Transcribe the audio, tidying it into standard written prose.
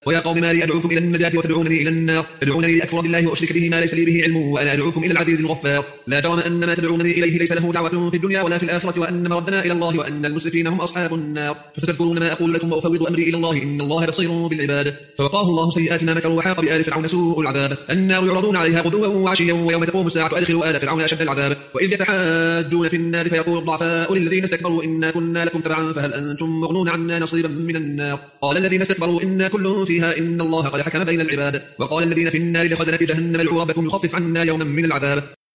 ويا قوم ما لي أدعوكم إلى النجاة وتدعونني إلى النار تدعونني لأكفر بالله وأشرك به ما ليس لي به علم وأنا أدعوكم إلى العزيز الغفار لا جرم أن ما تدعونني إليه ليس له دعوة في الدنيا ولا في الآخرة وأن مردنا إلى الله وأن المسرفين هم أصحاب النار فستذكرون ما أقول لكم وأفوض أمري إلى الله إن الله بصير بالعباد فوقاه الله سيئات ما مكروا وحاق بآل فرعون سوء العذاب النار يعرضون عليها غدوا وعشيا ويوم تقوم الساعة أدخلوا آل فرعون أشد العذاب وإذ يتحاجون في النار فيقول الضعفاء للذين استكبروا إنا كنا لكم تبعا فهل أنتم مغنون عنا نصيبا من النار قال الذين استكبروا إنا كل فيها إن الله قد حكم بين العباد وقال الذين في النار لخزنة جهنم ادعوا ربكم يخفف عنا يوما من العذاب